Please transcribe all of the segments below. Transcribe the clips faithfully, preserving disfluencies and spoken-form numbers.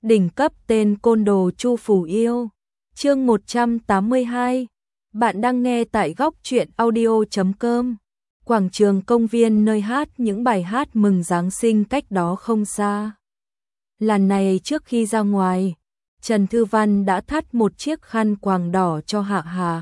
Đỉnh cấp tên côn đồ Chu Phủ Yêu. Chương một trăm tám mươi hai. Bạn đang nghe tại góc truyện audio chấm com. Quảng trường công viên nơi hát những bài hát mừng Giáng sinh cách đó không xa. Lần này trước khi ra ngoài, Trần Thư Văn đã thắt một chiếc khăn quàng đỏ cho Hạ Hà.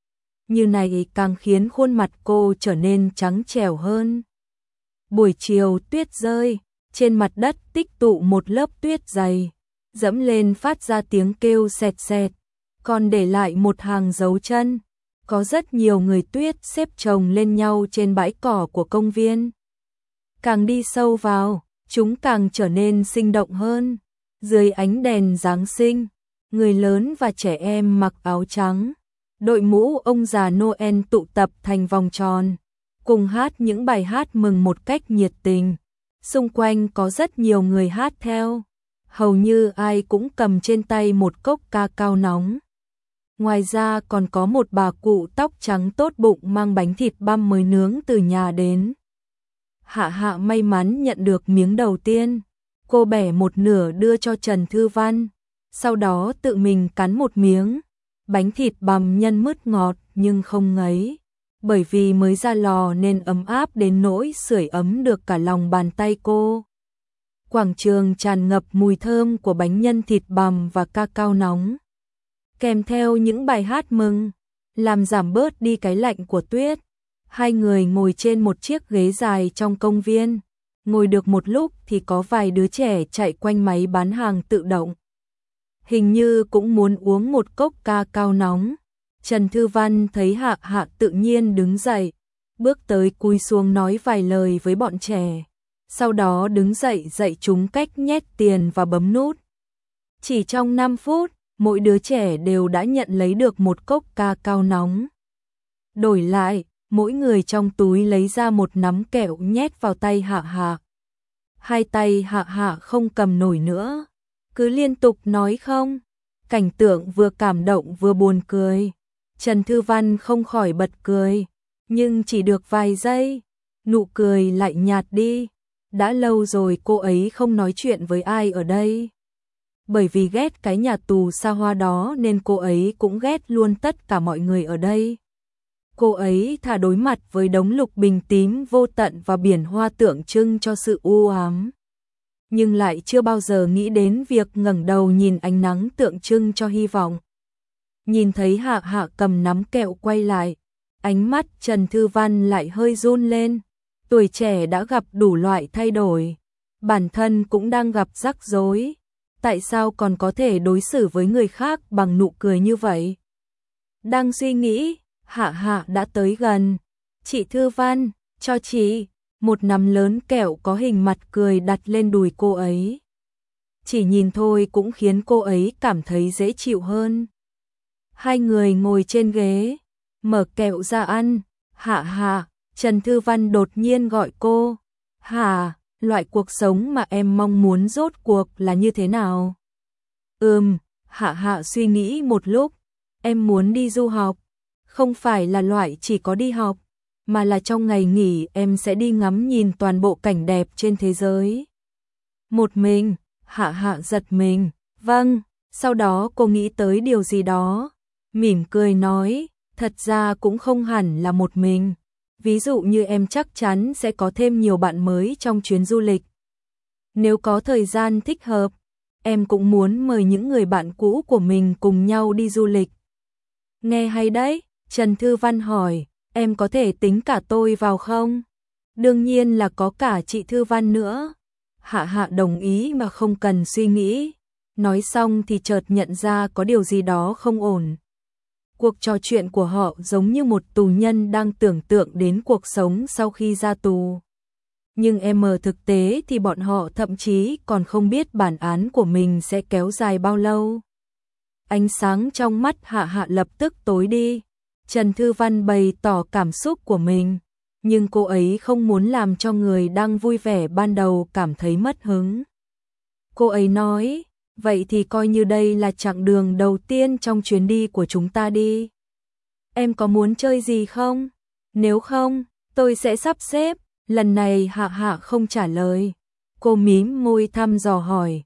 Như này càng khiến khuôn mặt cô trở nên trắng trẻo hơn. Buổi chiều tuyết rơi, trên mặt đất tích tụ một lớp tuyết dày, dẫm lên phát ra tiếng kêu sẹt sẹt, còn để lại một hàng dấu chân. Có rất nhiều người tuyết xếp chồng lên nhau trên bãi cỏ của công viên. Càng đi sâu vào, chúng càng trở nên sinh động hơn. Dưới ánh đèn Giáng sinh, người lớn và trẻ em mặc áo trắng, đội mũ ông già Noel tụ tập thành vòng tròn, cùng hát những bài hát mừng một cách nhiệt tình. Xung quanh có rất nhiều người hát theo, hầu như ai cũng cầm trên tay một cốc ca cao nóng. Ngoài ra còn có một bà cụ tóc trắng tốt bụng mang bánh thịt băm mới nướng từ nhà đến. Hạ Hạ may mắn nhận được miếng đầu tiên, cô bẻ một nửa đưa cho Trần Thư Văn, sau đó tự mình cắn một miếng. Bánh thịt băm nhân mứt ngọt nhưng không ngấy, bởi vì mới ra lò nên ấm áp đến nỗi sưởi ấm được cả lòng bàn tay cô. Quảng trường tràn ngập mùi thơm của bánh nhân thịt bằm và ca cao nóng, kèm theo những bài hát mừng, làm giảm bớt đi cái lạnh của tuyết. Hai người ngồi trên một chiếc ghế dài trong công viên, ngồi được một lúc thì có vài đứa trẻ chạy quanh máy bán hàng tự động. Hình như cũng muốn uống một cốc ca cao nóng. Trần Thư Văn thấy Hạ Hạ tự nhiên đứng dậy, bước tới cúi xuống nói vài lời với bọn trẻ, sau đó đứng dậy dạy chúng cách nhét tiền và bấm nút. Chỉ trong năm phút, mỗi đứa trẻ đều đã nhận lấy được một cốc ca cao nóng. Đổi lại, mỗi người trong túi lấy ra một nắm kẹo nhét vào tay Hạ Hạ. Hai tay Hạ Hạ không cầm nổi nữa, cứ liên tục nói không. Cảnh tượng vừa cảm động vừa buồn cười. Trần Thư Văn không khỏi bật cười, nhưng chỉ được vài giây, nụ cười lại nhạt đi. Đã lâu rồi cô ấy không nói chuyện với ai ở đây. Bởi vì ghét cái nhà tù xa hoa đó nên cô ấy cũng ghét luôn tất cả mọi người ở đây. Cô ấy thà đối mặt với đống lục bình tím vô tận và biển hoa tượng trưng cho sự u ám, nhưng lại chưa bao giờ nghĩ đến việc ngẩng đầu nhìn ánh nắng tượng trưng cho hy vọng. Nhìn thấy Hạ Hạ cầm nắm kẹo quay lại, ánh mắt Trần Thư Văn lại hơi run lên. Tuổi trẻ đã gặp đủ loại thay đổi, bản thân cũng đang gặp rắc rối. Tại sao còn có thể đối xử với người khác bằng nụ cười như vậy? Đang suy nghĩ, Hạ Hạ đã tới gần. Chị Thư Văn, cho chị. Một nắm lớn kẹo có hình mặt cười đặt lên đùi cô ấy. Chỉ nhìn thôi cũng khiến cô ấy cảm thấy dễ chịu hơn. Hai người ngồi trên ghế, mở kẹo ra ăn. Hạ Hạ, Trần Thư Văn đột nhiên gọi cô. Hà, loại cuộc sống mà em mong muốn rốt cuộc là như thế nào? Ừm, Hạ Hạ suy nghĩ một lúc. Em muốn đi du học. Không phải là loại chỉ có đi học, mà là trong ngày nghỉ em sẽ đi ngắm nhìn toàn bộ cảnh đẹp trên thế giới. Một mình, Hạ Hạ giật mình. Vâng, sau đó cô nghĩ tới điều gì đó, mỉm cười nói, thật ra cũng không hẳn là một mình. Ví dụ như em chắc chắn sẽ có thêm nhiều bạn mới trong chuyến du lịch. Nếu có thời gian thích hợp, em cũng muốn mời những người bạn cũ của mình cùng nhau đi du lịch. Nghe hay đấy, Trần Thư Văn hỏi, em có thể tính cả tôi vào không? Đương nhiên là có cả chị Thư Văn nữa. Hạ Hạ đồng ý mà không cần suy nghĩ. Nói xong thì chợt nhận ra có điều gì đó không ổn. Cuộc trò chuyện của họ giống như một tù nhân đang tưởng tượng đến cuộc sống sau khi ra tù. Nhưng em ở thực tế thì bọn họ thậm chí còn không biết bản án của mình sẽ kéo dài bao lâu. Ánh sáng trong mắt Hạ Hạ lập tức tối đi. Trần Thư Văn bày tỏ cảm xúc của mình, nhưng cô ấy không muốn làm cho người đang vui vẻ ban đầu cảm thấy mất hứng. Cô ấy nói, vậy thì coi như đây là chặng đường đầu tiên trong chuyến đi của chúng ta đi. Em có muốn chơi gì không? Nếu không, tôi sẽ sắp xếp. Lần này Hạ Hạ không trả lời. Cô mím môi thăm dò hỏi,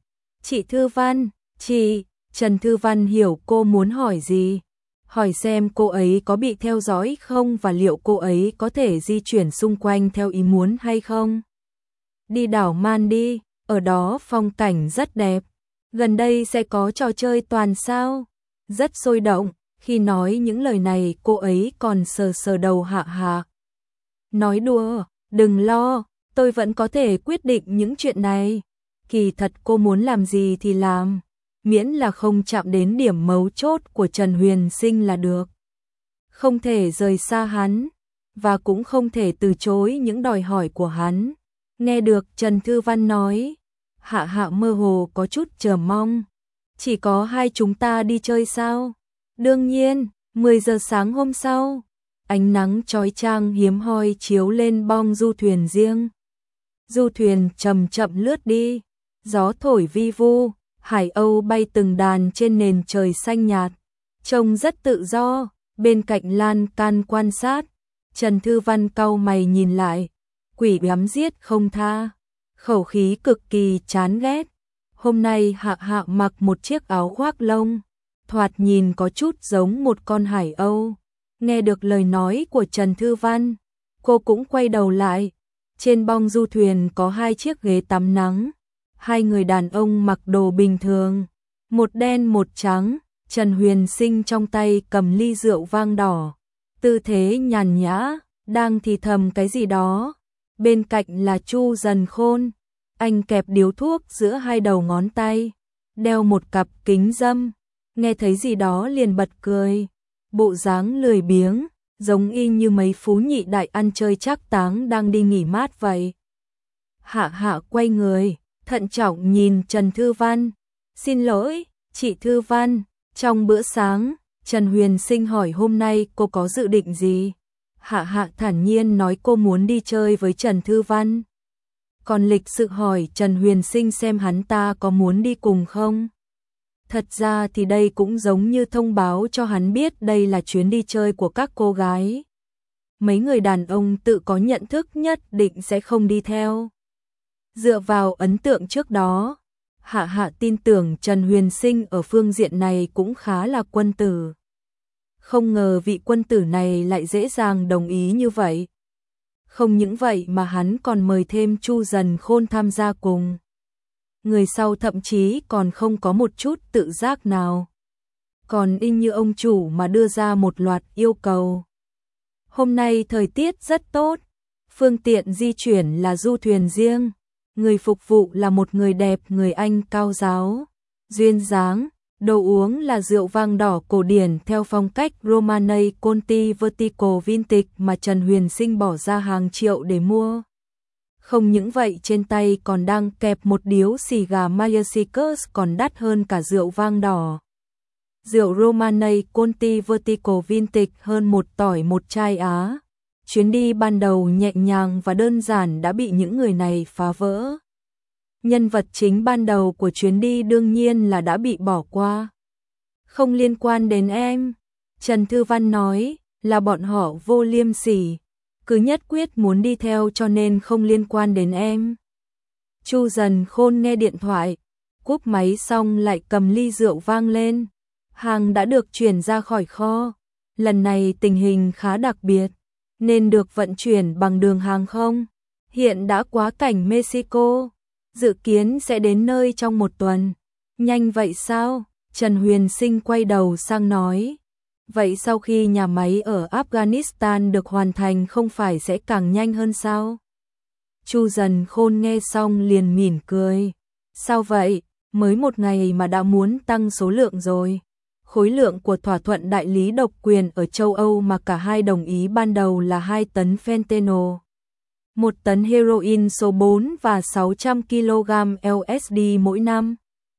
Chị Thư Văn, chị, Trần Thư Văn hiểu cô muốn hỏi gì. Hỏi xem cô ấy có bị theo dõi không và liệu cô ấy có thể di chuyển xung quanh theo ý muốn hay không. Đi đảo Man đi, ở đó phong cảnh rất đẹp. Gần đây sẽ có trò chơi toàn sao. Rất sôi động, khi nói những lời này cô ấy còn sờ sờ đầu Hạ Hạ. Nói đùa, đừng lo, tôi vẫn có thể quyết định những chuyện này. Kỳ thật cô muốn làm gì thì làm, miễn là không chạm đến điểm mấu chốt của Trần Huyền Sinh là được. Không thể rời xa hắn, và cũng không thể từ chối những đòi hỏi của hắn. Nghe được Trần Thư Văn nói, Hạ Hạ mơ hồ có chút chờ mong. Chỉ có hai chúng ta đi chơi sao? Đương nhiên, mười giờ sáng hôm sau, ánh nắng chói chang hiếm hoi chiếu lên bong du thuyền riêng. Du thuyền chậm chậm lướt đi, gió thổi vi vu, hải âu bay từng đàn trên nền trời xanh nhạt, trông rất tự do. Bên cạnh lan can quan sát, Trần Thư Văn cau mày nhìn lại, quỷ bám giết không tha, khẩu khí cực kỳ chán ghét. Hôm nay Hạ Hạ mặc một chiếc áo khoác lông, thoạt nhìn có chút giống một con hải âu. Nghe được lời nói của Trần Thư Văn, cô cũng quay đầu lại. Trên bong du thuyền có hai chiếc ghế tắm nắng, hai người đàn ông mặc đồ bình thường, một đen một trắng. Trần Huyền Sinh trong tay cầm ly rượu vang đỏ, tư thế nhàn nhã, đang thì thầm cái gì đó. Bên cạnh là Chu Dần Khôn, anh kẹp điếu thuốc giữa hai đầu ngón tay, đeo một cặp kính râm, nghe thấy gì đó liền bật cười, bộ dáng lười biếng, giống y như mấy phú nhị đại ăn chơi trác táng đang đi nghỉ mát vậy. Hạ Hạ quay người, thận trọng nhìn Trần Thư Văn, xin lỗi, chị Thư Văn. Trong bữa sáng, Trần Huyền Sinh hỏi hôm nay cô có dự định gì? Hạ Hạ thản nhiên nói cô muốn đi chơi với Trần Thư Văn. Còn lịch sự hỏi Trần Huyền Sinh xem hắn ta có muốn đi cùng không? Thật ra thì đây cũng giống như thông báo cho hắn biết đây là chuyến đi chơi của các cô gái. Mấy người đàn ông tự có nhận thức nhất định sẽ không đi theo. Dựa vào ấn tượng trước đó, Hạ Hạ tin tưởng Trần Huyền Sinh ở phương diện này cũng khá là quân tử. Không ngờ vị quân tử này lại dễ dàng đồng ý như vậy. Không những vậy mà hắn còn mời thêm Chu Dần Khôn tham gia cùng. Người sau thậm chí còn không có một chút tự giác nào. Còn y như ông chủ mà đưa ra một loạt yêu cầu. Hôm nay thời tiết rất tốt, phương tiện di chuyển là du thuyền riêng. Người phục vụ là một người đẹp người Anh cao giáo, duyên dáng, đồ uống là rượu vang đỏ cổ điển theo phong cách Romanei Conti Vertical Vintage mà Trần Huyền Sinh bỏ ra hàng triệu để mua. Không những vậy trên tay còn đang kẹp một điếu xì gà Mayasicus còn đắt hơn cả rượu vang đỏ. Rượu Romanei Conti Vertical Vintage hơn một tỏi một chai Á. Chuyến đi ban đầu nhẹ nhàng và đơn giản đã bị những người này phá vỡ. Nhân vật chính ban đầu của chuyến đi đương nhiên là đã bị bỏ qua. Không liên quan đến em, Trần Thư Văn nói, là bọn họ vô liêm sỉ, cứ nhất quyết muốn đi theo cho nên không liên quan đến em. Chu Dần Khôn nghe điện thoại, cúp máy xong lại cầm ly rượu vang lên. Hàng đã được chuyển ra khỏi kho, lần này tình hình khá đặc biệt, nên được vận chuyển bằng đường hàng không. Hiện đã quá cảnh Mexico, dự kiến sẽ đến nơi trong một tuần. Nhanh vậy sao? Trần Huyền Sinh quay đầu sang nói. Vậy sau khi nhà máy ở Afghanistan được hoàn thành không phải sẽ càng nhanh hơn sao? Chu Dần Khôn nghe xong liền mỉm cười. Sao vậy? Mới một ngày mà đã muốn tăng số lượng rồi. Khối lượng của thỏa thuận đại lý độc quyền ở châu Âu mà cả hai đồng ý ban đầu là hai tấn fentanyl, một tấn heroin số bốn và sáu trăm ki lô gam L S D mỗi năm.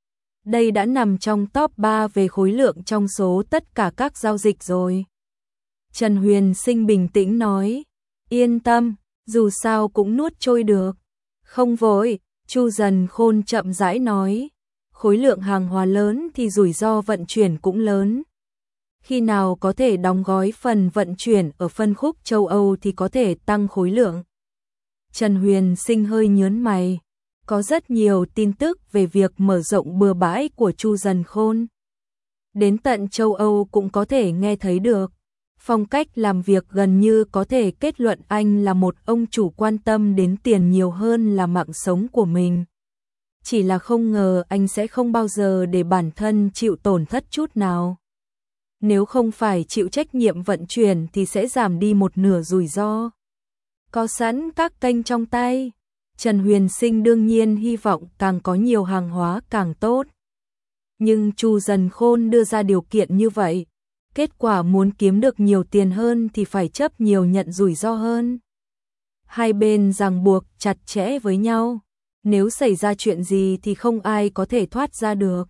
Đây đã nằm trong top ba về khối lượng trong số tất cả các giao dịch rồi. Trần Huyền Sinh bình tĩnh nói, yên tâm, dù sao cũng nuốt trôi được. Không vội, Chu Dần Khôn chậm rãi nói. Khối lượng hàng hóa lớn thì rủi ro vận chuyển cũng lớn. Khi nào có thể đóng gói phần vận chuyển ở phân khúc châu Âu thì có thể tăng khối lượng. Trần Huyền Sinh hơi nhớn mày. Có rất nhiều tin tức về việc mở rộng bừa bãi của Chu Dần Khôn. Đến tận châu Âu cũng có thể nghe thấy được. Phong cách làm việc gần như có thể kết luận anh là một ông chủ quan tâm đến tiền nhiều hơn là mạng sống của mình. Chỉ là không ngờ anh sẽ không bao giờ để bản thân chịu tổn thất chút nào. Nếu không phải chịu trách nhiệm vận chuyển thì sẽ giảm đi một nửa rủi ro. Có sẵn các kênh trong tay, Trần Huyền Sinh đương nhiên hy vọng càng có nhiều hàng hóa càng tốt. Nhưng Chu Dần Khôn đưa ra điều kiện như vậy, kết quả muốn kiếm được nhiều tiền hơn thì phải chấp nhiều nhận rủi ro hơn. Hai bên ràng buộc chặt chẽ với nhau, nếu xảy ra chuyện gì thì không ai có thể thoát ra được.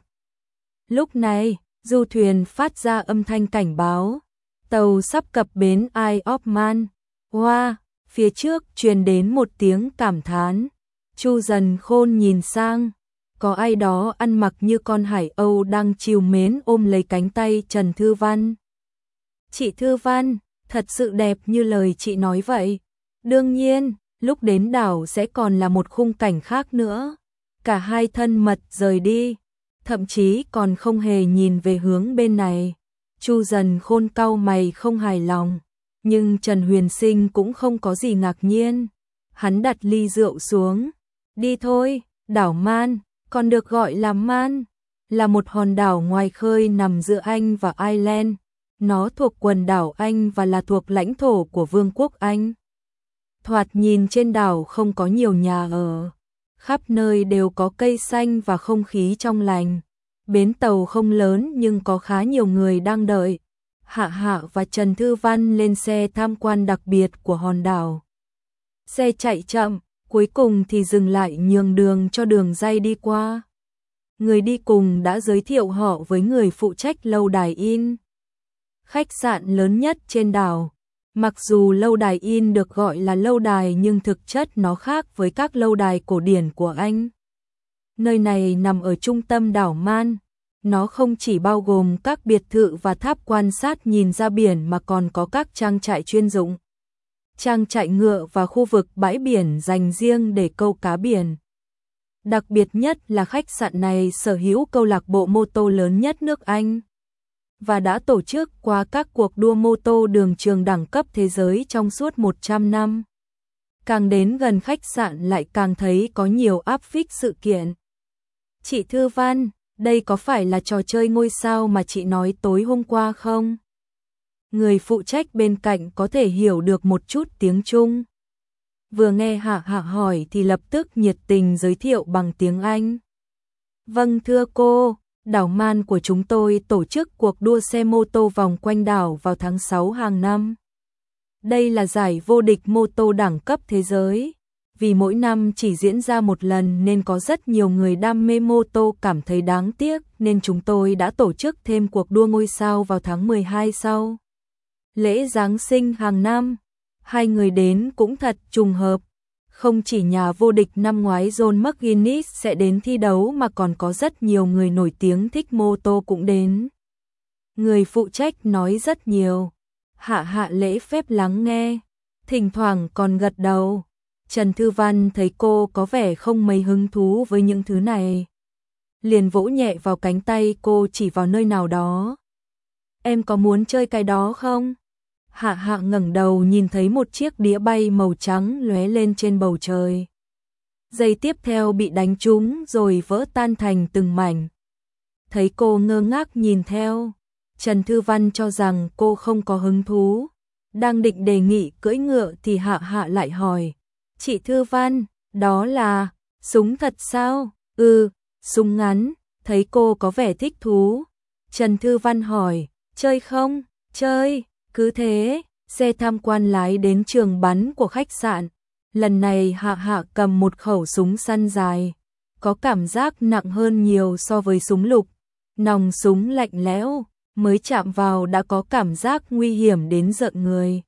Lúc này, du thuyền phát ra âm thanh cảnh báo, tàu sắp cập bến Isle of Man. Wow, phía trước truyền đến một tiếng cảm thán. Chu Dần Khôn nhìn sang, có ai đó ăn mặc như con hải âu đang trìu mến ôm lấy cánh tay Trần Thư Văn. Chị Thư Văn, thật sự đẹp như lời chị nói vậy. Đương nhiên, lúc đến đảo sẽ còn là một khung cảnh khác nữa. Cả hai thân mật rời đi, thậm chí còn không hề nhìn về hướng bên này. Chu Dần Khôn cau mày không hài lòng, nhưng Trần Huyền Sinh cũng không có gì ngạc nhiên. Hắn đặt ly rượu xuống. Đi thôi, đảo Man, còn được gọi là Man, là một hòn đảo ngoài khơi nằm giữa Anh và Ireland. Nó thuộc quần đảo Anh và là thuộc lãnh thổ của Vương quốc Anh. Thoạt nhìn trên đảo không có nhiều nhà ở, khắp nơi đều có cây xanh và không khí trong lành. Bến tàu không lớn nhưng có khá nhiều người đang đợi. Hạ Hạ và Trần Thư Văn lên xe tham quan đặc biệt của hòn đảo. Xe chạy chậm, cuối cùng thì dừng lại nhường đường cho đường ray đi qua. Người đi cùng đã giới thiệu họ với người phụ trách lâu đài In, khách sạn lớn nhất trên đảo. Mặc dù lâu đài In được gọi là lâu đài nhưng thực chất nó khác với các lâu đài cổ điển của Anh. Nơi này nằm ở trung tâm đảo Man. Nó không chỉ bao gồm các biệt thự và tháp quan sát nhìn ra biển mà còn có các trang trại chuyên dụng, trang trại ngựa và khu vực bãi biển dành riêng để câu cá biển. Đặc biệt nhất là khách sạn này sở hữu câu lạc bộ mô tô lớn nhất nước Anh và đã tổ chức qua các cuộc đua mô tô đường trường đẳng cấp thế giới trong suốt một trăm năm. Càng đến gần khách sạn lại càng thấy có nhiều áp phích sự kiện. Chị Thư Văn, đây có phải là trò chơi ngôi sao mà chị nói tối hôm qua không? Người phụ trách bên cạnh có thể hiểu được một chút tiếng Trung. Vừa nghe Hạ Hạ hỏi thì lập tức nhiệt tình giới thiệu bằng tiếng Anh. Vâng thưa cô, đảo Man của chúng tôi tổ chức cuộc đua xe mô tô vòng quanh đảo vào tháng sáu hàng năm. Đây là giải vô địch mô tô đẳng cấp thế giới. Vì mỗi năm chỉ diễn ra một lần nên có rất nhiều người đam mê mô tô cảm thấy đáng tiếc nên chúng tôi đã tổ chức thêm cuộc đua ngôi sao vào tháng mười hai sau lễ Giáng sinh hàng năm. Hai người đến cũng thật trùng hợp. Không chỉ nhà vô địch năm ngoái John McGuinness sẽ đến thi đấu mà còn có rất nhiều người nổi tiếng thích mô tô cũng đến. Người phụ trách nói rất nhiều. Hạ Hạ lễ phép lắng nghe, thỉnh thoảng còn gật đầu. Trần Thư Văn thấy cô có vẻ không mấy hứng thú với những thứ này, liền vỗ nhẹ vào cánh tay cô chỉ vào nơi nào đó. Em có muốn chơi cái đó không? Hạ Hạ ngẩng đầu nhìn thấy một chiếc đĩa bay màu trắng lóe lên trên bầu trời. Giây tiếp theo bị đánh trúng rồi vỡ tan thành từng mảnh. Thấy cô ngơ ngác nhìn theo, Trần Thư Văn cho rằng cô không có hứng thú. Đang định đề nghị cưỡi ngựa thì Hạ Hạ lại hỏi. Chị Thư Văn, đó là súng thật sao? Ừ, súng ngắn. Thấy cô có vẻ thích thú, Trần Thư Văn hỏi, chơi không? Chơi. Cứ thế, xe tham quan lái đến trường bắn của khách sạn. Lần này Hạ Hạ cầm một khẩu súng săn dài, có cảm giác nặng hơn nhiều so với súng lục. Nòng súng lạnh lẽo, mới chạm vào đã có cảm giác nguy hiểm đến rợn người.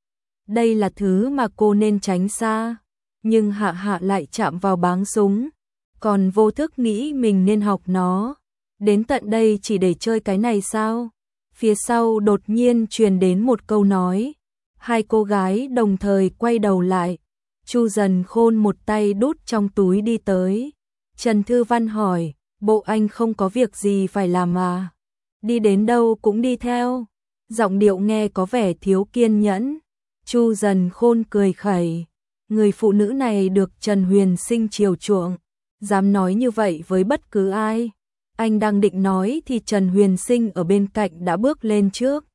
Đây là thứ mà cô nên tránh xa, nhưng Hạ Hạ lại chạm vào báng súng, còn vô thức nghĩ mình nên học nó. Đến tận đây chỉ để chơi cái này sao? Phía sau đột nhiên truyền đến một câu nói. Hai cô gái đồng thời quay đầu lại. Chu Dần Khôn một tay đút trong túi đi tới. Trần Thư Văn hỏi, bộ anh không có việc gì phải làm à? Đi đến đâu cũng đi theo. Giọng điệu nghe có vẻ thiếu kiên nhẫn. Chu Dần Khôn cười khẩy. Người phụ nữ này được Trần Huyền Sinh chiều chuộng, dám nói như vậy với bất cứ ai. Anh đang định nói thì Trần Huyền Sinh ở bên cạnh đã bước lên trước.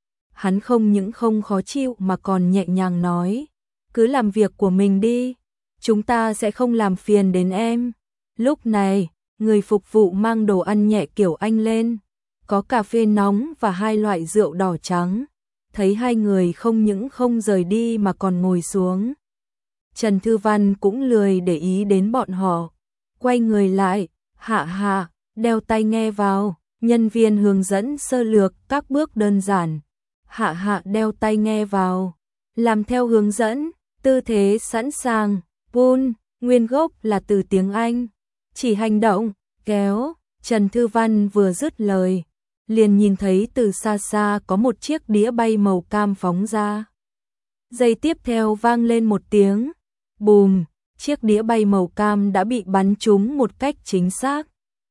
Hắn không những không khó chịu mà còn nhẹ nhàng nói, cứ làm việc của mình đi, chúng ta sẽ không làm phiền đến em. Lúc này, người phục vụ mang đồ ăn nhẹ kiểu Anh lên, có cà phê nóng và hai loại rượu đỏ trắng. Thấy hai người không những không rời đi mà còn ngồi xuống. Trần Thư Văn cũng lười để ý đến bọn họ, quay người lại, hạ hạ, đeo tai nghe vào, nhân viên hướng dẫn sơ lược các bước đơn giản. Hạ hạ đeo tai nghe vào, làm theo hướng dẫn, tư thế sẵn sàng, pull, nguyên gốc là từ tiếng Anh, chỉ hành động, kéo. Trần Thư Văn vừa dứt lời, liền nhìn thấy từ xa xa có một chiếc đĩa bay màu cam phóng ra. Giây tiếp theo vang lên một tiếng, bùm, chiếc đĩa bay màu cam đã bị bắn trúng một cách chính xác.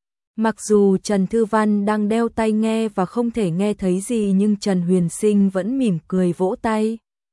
Mặc dù Trần Thư Văn đang đeo tai nghe và không thể nghe thấy gì nhưng Trần Huyền Sinh vẫn mỉm cười vỗ tay.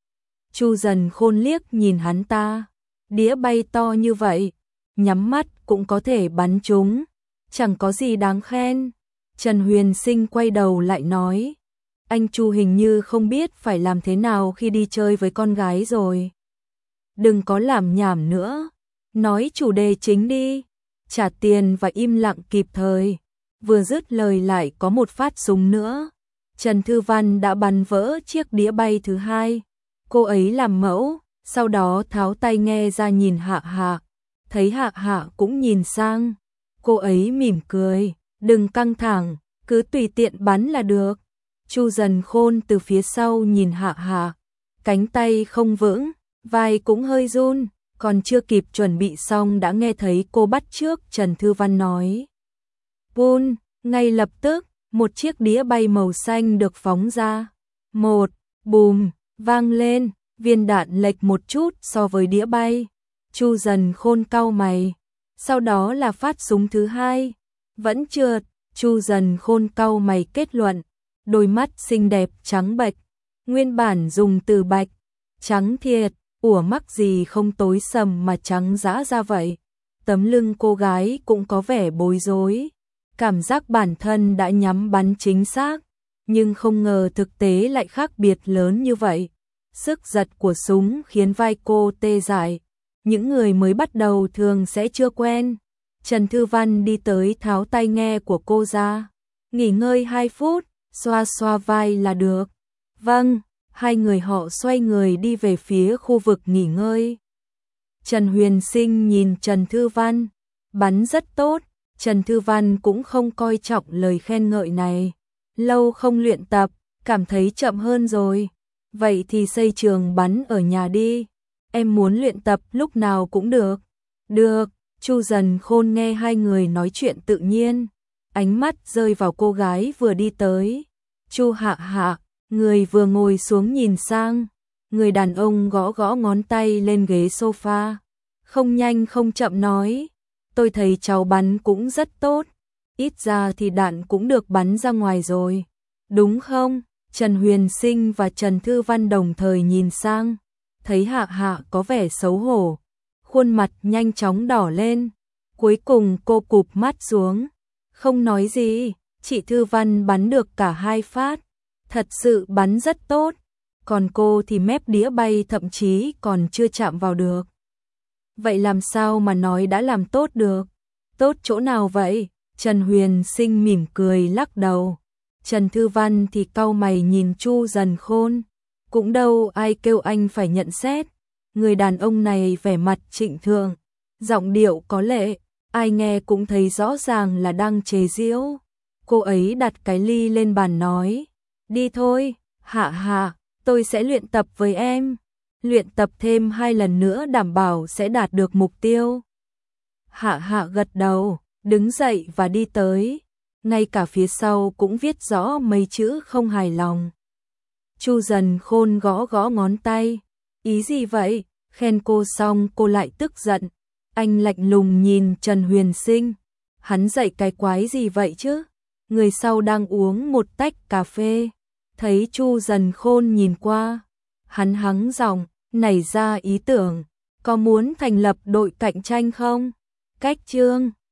Chu Dần Khôn liếc nhìn hắn ta, đĩa bay to như vậy, nhắm mắt cũng có thể bắn trúng, chẳng có gì đáng khen. Trần Huyền Sinh quay đầu lại nói, anh Chu hình như không biết phải làm thế nào khi đi chơi với con gái rồi. Đừng có làm nhảm nữa, nói chủ đề chính đi, trả tiền và im lặng kịp thời. Vừa dứt lời lại có một phát súng nữa. Trần Thư Văn đã bắn vỡ chiếc đĩa bay thứ hai. Cô ấy làm mẫu, sau đó tháo tai nghe ra nhìn Hạ Hạ. Thấy Hạ Hạ cũng nhìn sang. Cô ấy mỉm cười, đừng căng thẳng, cứ tùy tiện bắn là được. Chu Dần Khôn từ phía sau nhìn Hạ Hạ, cánh tay không vững, vai cũng hơi run, còn chưa kịp chuẩn bị xong đã nghe thấy cô bắt chước Trần Thư Văn nói. Pull, ngay lập tức, một chiếc đĩa bay màu xanh được phóng ra. Một, bùm, vang lên, viên đạn lệch một chút so với đĩa bay. Chu Dần Khôn cau mày, sau đó là phát súng thứ hai. Vẫn trượt, Chu Dần Khôn cau mày kết luận, đôi mắt xinh đẹp trắng bệch, nguyên bản dùng từ bạch, trắng thiệt, ủa mắc gì không tối sầm mà trắng dã ra vậy. Tấm lưng cô gái cũng có vẻ bối rối, cảm giác bản thân đã nhắm bắn chính xác, nhưng không ngờ thực tế lại khác biệt lớn như vậy. Sức giật của súng khiến vai cô tê dại, những người mới bắt đầu thường sẽ chưa quen. Trần Thư Văn đi tới tháo tai nghe của cô ra, nghỉ ngơi hai phút, xoa xoa vai là được. Vâng, hai người họ xoay người đi về phía khu vực nghỉ ngơi. Trần Huyền Sinh nhìn Trần Thư Văn, bắn rất tốt. Trần Thư Văn cũng không coi trọng lời khen ngợi này. Lâu không luyện tập, cảm thấy chậm hơn rồi. Vậy thì xây trường bắn ở nhà đi. Em muốn luyện tập lúc nào cũng được. Được. Chu Dần Khôn nghe hai người nói chuyện tự nhiên, ánh mắt rơi vào cô gái vừa đi tới. Chu Hạ Hạ, người vừa ngồi xuống nhìn sang, người đàn ông gõ gõ ngón tay lên ghế sofa, không nhanh không chậm nói, tôi thấy cháu bắn cũng rất tốt, ít ra thì đạn cũng được bắn ra ngoài rồi, đúng không? Trần Huyền Sinh và Trần Thư Văn đồng thời nhìn sang, thấy Hạ Hạ có vẻ xấu hổ, khuôn mặt nhanh chóng đỏ lên, cuối cùng cô cụp mắt xuống, không nói gì. Chị Thư Văn bắn được cả hai phát, thật sự bắn rất tốt, còn cô thì mép đĩa bay thậm chí còn chưa chạm vào được. Vậy làm sao mà nói đã làm tốt được? Tốt chỗ nào vậy? Trần Huyền Sinh mỉm cười lắc đầu. Trần Thư Văn thì cau mày nhìn Chu Dần Khôn, cũng đâu ai kêu anh phải nhận xét. Người đàn ông này vẻ mặt trịnh thượng, giọng điệu có lệ, ai nghe cũng thấy rõ ràng là đang chế giễu. Cô ấy đặt cái ly lên bàn nói, đi thôi, Hạ Hạ, tôi sẽ luyện tập với em. Luyện tập thêm hai lần nữa đảm bảo sẽ đạt được mục tiêu. Hạ Hạ gật đầu, đứng dậy và đi tới. Ngay cả phía sau cũng viết rõ mấy chữ không hài lòng. Chu Dần Khôn gõ gõ ngón tay. Ý gì vậy? Khen cô xong cô lại tức giận. Anh lạnh lùng nhìn Trần Huyền Sinh. Hắn dạy cái quái gì vậy chứ? Người sau đang uống một tách cà phê. Thấy Chu Dần Khôn nhìn qua. Hắn hắng giọng, nảy ra ý tưởng. Có muốn thành lập đội cạnh tranh không? Cách chương